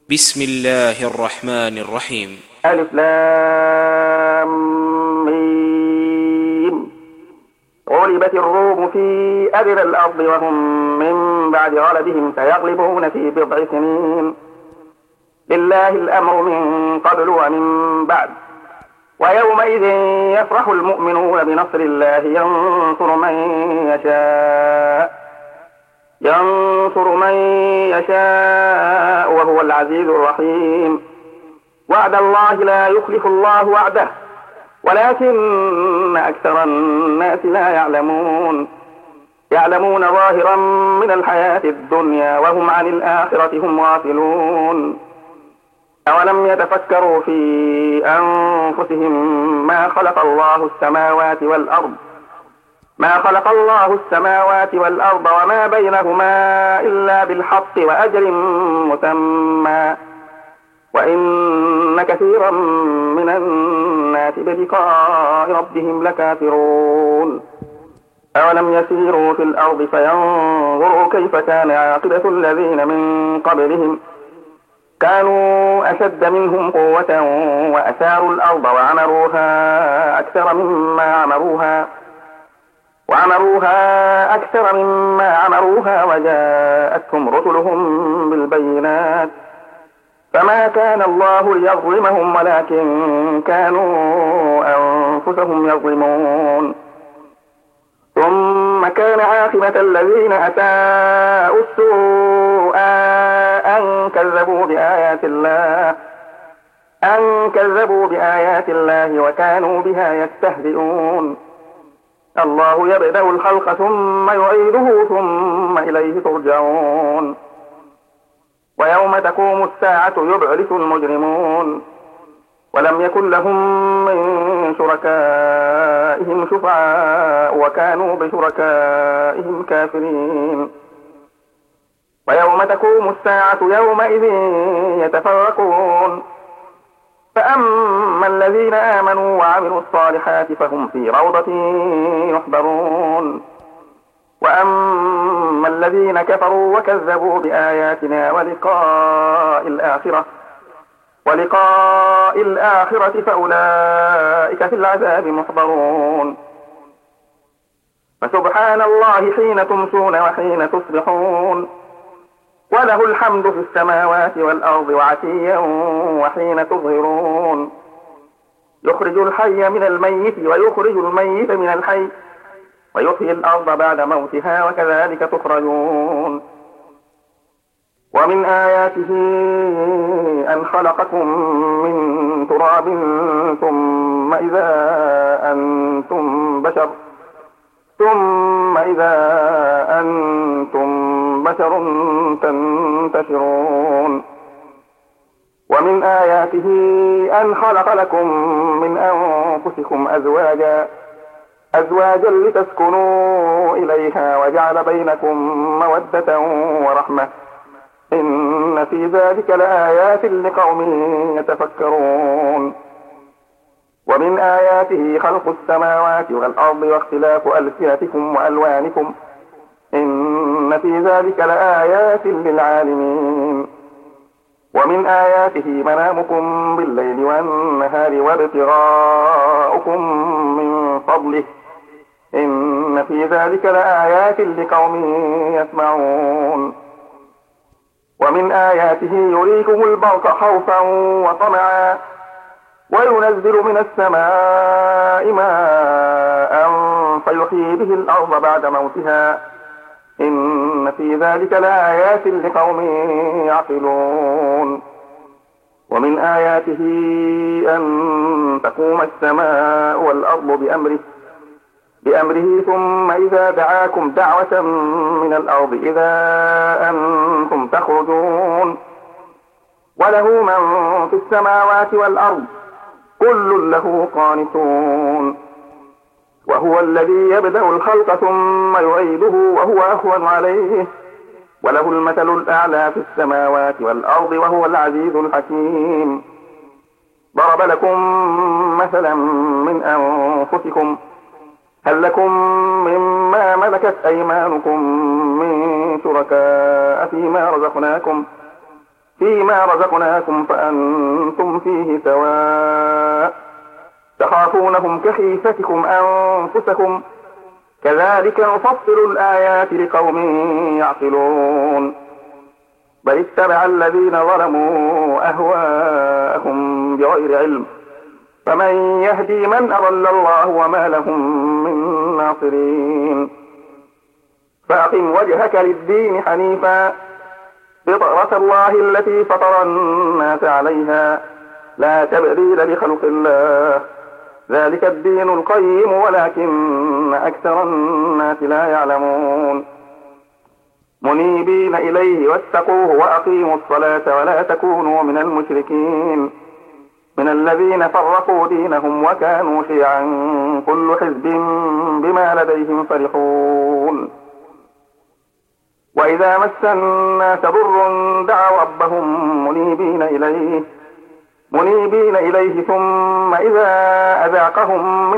بسم الله الرحمن الرحيم. ألف لام ميم. غلبت الروم في أدنى الأرض وهم من بعد غلبهم سيغلبون في بضع سنين. لله الأمر من قبل ومن بعد. ويومئذ يفرح المؤمنون بنصر الله ينصر من يشاء وهو العزيز الرحيم. وعد الله لا يخلف الله وعده ولكن أكثر الناس لا يعلمون ظاهرا من الحياة الدنيا وهم عن الآخرة هم غافلون. أولم يتفكروا في أنفسهم ما خلق الله السماوات والأرض وما بينهما إلا بالحق وأجل مسمى وإن كثيرا من الناس بلقاء ربهم لكافرون. أولم يسيروا في الأرض فينظروا كيف كان عاقبة الذين من قبلهم كانوا أشد منهم قوة وأثاروا الأرض وعمروها أكثر مما عمروها وجاءتهم رسلهم بالبينات فما كان الله ليظلمهم ولكن كانوا أنفسهم يظلمون. ثم كان عاقبة الذين أساءوا السوء أن كذبوا بآيات الله وكانوا بها يستهزئون. الله يبدأ الخلق ثم يعيده ثم إليه ترجعون. ويوم تقوم الساعة يبعث المجرمون ولم يكن لهم من شركائهم شفعاء وكانوا بشركائهم كافرين. ويوم تقوم الساعة يومئذ يتفرقون فأما الذين آمنوا وعملوا الصالحات فهم في روضة يحبرون وأما الذين كفروا وكذبوا بآياتنا ولقاء الآخرة فأولئك في العذاب محضرون. فسبحان الله حين تمسون وحين تصبحون وله الحمد في السماوات والأرض وعشيا وحين تظهرون. يخرج الحي من الميت ويخرج الميت من الحي ويحيي الأرض بعد موتها وكذلك تخرجون. ومن آياته أن خلقكم من تراب ثم إذا أنتم بشر تنتشرون. ومن آياته أن خلق لكم من أنفسكم أزواجا لتسكنوا إليها وجعل بينكم مودة ورحمة إن في ذلك لآيات لقوم يتفكرون. ومن آياته خلق السماوات والأرض واختلاف ألسنتكم وألوانكم إن في ذلك لآيات للعالمين. ومن آياته منامكم بالليل والنهار وابتغاؤكم من فضله إن في ذلك لآيات لقوم يسمعون. ومن آياته يريكم البرق خوفا وطمعا وينزل من السماء ماء فيحيي به الأرض بعد موتها إن في ذلك لآيات لقوم يعقلون. ومن آياته أن تقوم السماء والأرض بأمره ثم إذا دعاكم دعوة من الأرض إذا أنتم تخرجون. وله من في السماوات والأرض كل له قانتون. وهو الذي يبدأ الخلق ثم يعيده وهو أهون عليه وله المثل الأعلى في السماوات والأرض وهو العزيز الحكيم. ضرب لكم مثلا من أنفسكم هل لكم مما ملكت أيمانكم من شركاء فيما رزقناكم فيما رزقناكم فأنتم فيه سواء تخافونهم كخيفتكم أنفسكم كذلك نفصل الآيات لقوم يعقلون بل اتبع الذين ظلموا أهواءهم بغير علم فمن يهدي من أضل الله وما لهم من ناصرين فأقم وجهك للدين حنيفا فطرة الله التي فطر الناس عليها لا تبديل لخلق الله ذلك الدين القيم ولكن أكثر الناس لا يعلمون منيبين إليه واتقوه وأقيموا الصلاة ولا تكونوا من المشركين من الذين فرقوا دينهم وكانوا شيعا كل حزب بما لديهم فرحون وإذا مس الناس ضر دعوا ربهم منيبين إليه ثم إذا أذاقهم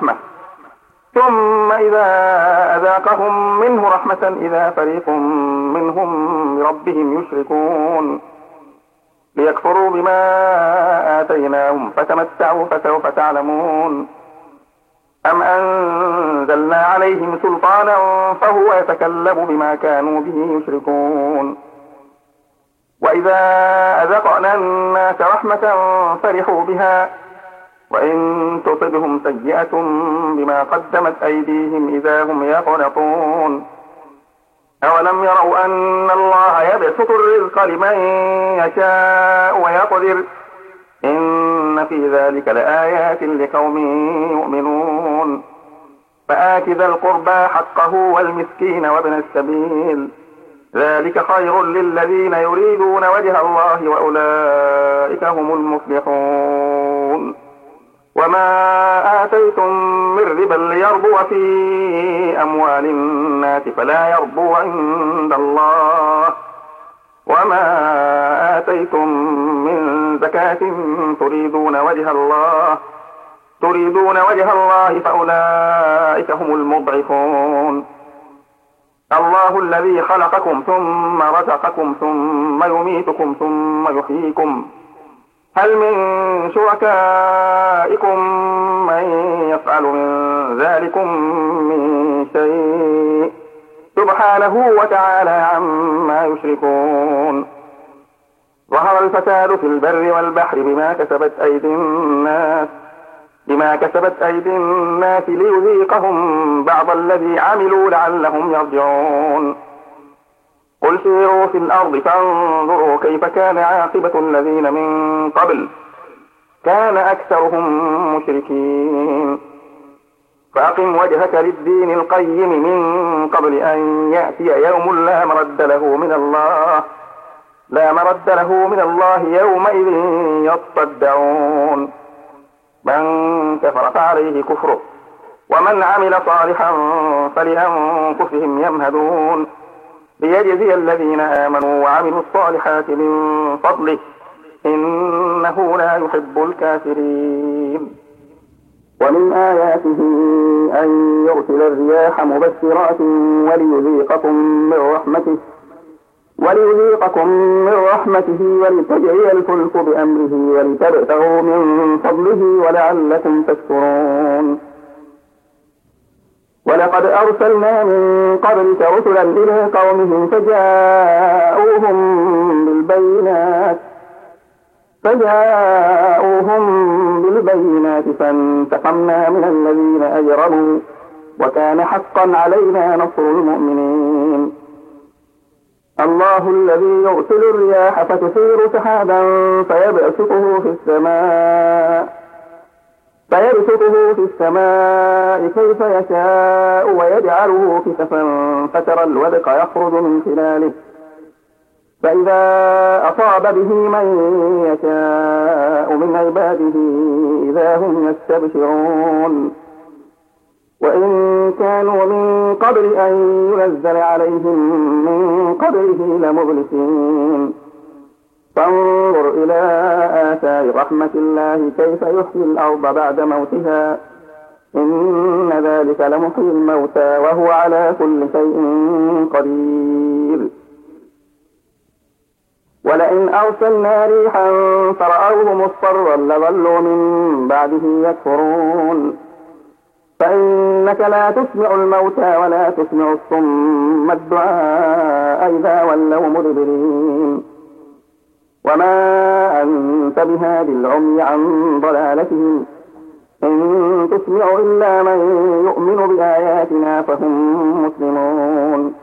منه رحمة إذا فريق منهم بربهم يشركون ليكفروا بما آتيناهم فتمتعوا فسوف تعلمون أم أنزلنا عليهم سلطانا فهو يتكلم بما كانوا به يشركون وإذا أذقنا الناس رحمة فرحوا بها وإن تصبهم سيئة بما قدمت أيديهم إذا هم يقنطون أولم يروا أن الله يبسط الرزق لمن يشاء ويقدر إن في ذلك لآيات لقوم يؤمنون فآت ذا القربى حقه والمسكين وابن السبيل ذلك خير للذين يريدون وجه الله وأولئك هم المفلحون وما آتيتم من ربا ليربو في أموال الناس فلا يربو عند الله وما آتيتم من زكاة تريدون وجه الله فأولئك هم المضعفون الله الذي خلقكم ثم رزقكم ثم يميتكم ثم يحييكم هل من شركائكم من يفعل من ذلكم من شيء سبحانه وتعالى عما يشركون ظهر الفساد في البر والبحر بما كسبت أيدي الناس ليذيقهم بعض الذي عملوا لعلهم يرجعون قل سيروا في الأرض فانظروا كيف كان عاقبة الذين من قبل كان أكثرهم مشركين فأقم وجهك للدين القيم من قبل أن يأتي يوم لا مرد له من الله يومئذ يصدعون من كفر فعليه كفره ومن عمل صالحا فلأنفسهم يمهدون ليجزي الذين آمنوا وعملوا الصالحات من فضله إنه لا يحب الكافرين ومن آياته أن يرسل الرياح مبشرات وليذيقكم من رحمته ولتجري الفلك بأمره ولتبتغوا من فضله ولعلكم تشكرون ولقد أرسلنا من قبلك رسلا إلى قومهم فجاءوهم بالبينات فانتقمنا من الذين أجرموا وكان حقا علينا نصر المؤمنين الله الذي يرسل الرياح فتثير سحابا فيبسطه في السماء كيف يشاء ويجعله كسفا فترى الودق يخرج من خلاله فإذا أصاب به من يشاء من عباده إذا هم يستبشرون وإن كانوا من قبل أن ينزل عليهم من قبله لمبلسين فانظر إلى آثار رحمة الله كيف يحيي الأرض بعد موتها إن ذلك لمحيي الموتى وهو على كل شيء قدير ولئن أرسلنا ريحا فرأوه مصفرا لظلوا من بعده يكفرون فإنك لا تسمع الموتى ولا تسمع الصم الدعاء إذا ولوا مدبرين وما أنت بهاد العمي عن ضلالتهم إن تسمع إلا من يؤمن بآياتنا فهم مسلمون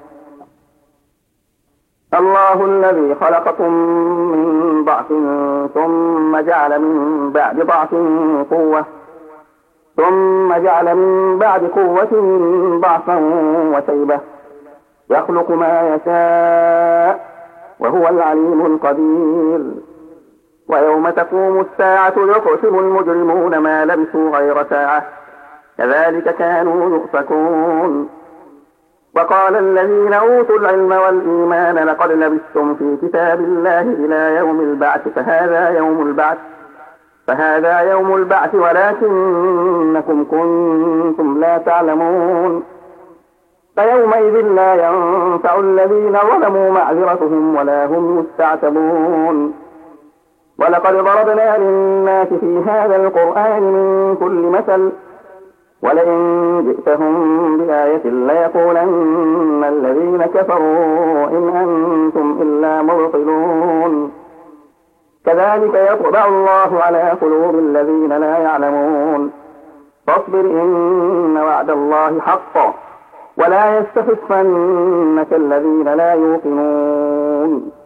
الله الذي خلقكم من ضعف ثم جعل من بعد ضعف قوة ثم جعل من بعد قوة ضعفا وشيبة يخلق ما يشاء وهو العليم القدير ويوم تقوم الساعة يقسم المجرمون ما لبثوا غير ساعة كذلك كانوا يؤفكون وقال الذين أوتوا العلم والإيمان لقد لبثتم في كتاب الله إلى يوم البعث فهذا يوم البعث ولكنكم كنتم لا تعلمون فيومئذ لا ينفع الذين ظلموا معذرتهم ولا هم يستعتبون ولقد ضربنا للناس في هذا القرآن من كل مثل ولئن جئتهم بآية ليقولن الذين كفروا إن أنتم إلا مبطلون كذلك يطبع الله على قلوب الذين لا يعلمون فاصبر إن وعد الله حق ولا يستخفنك الذين لا يوقنون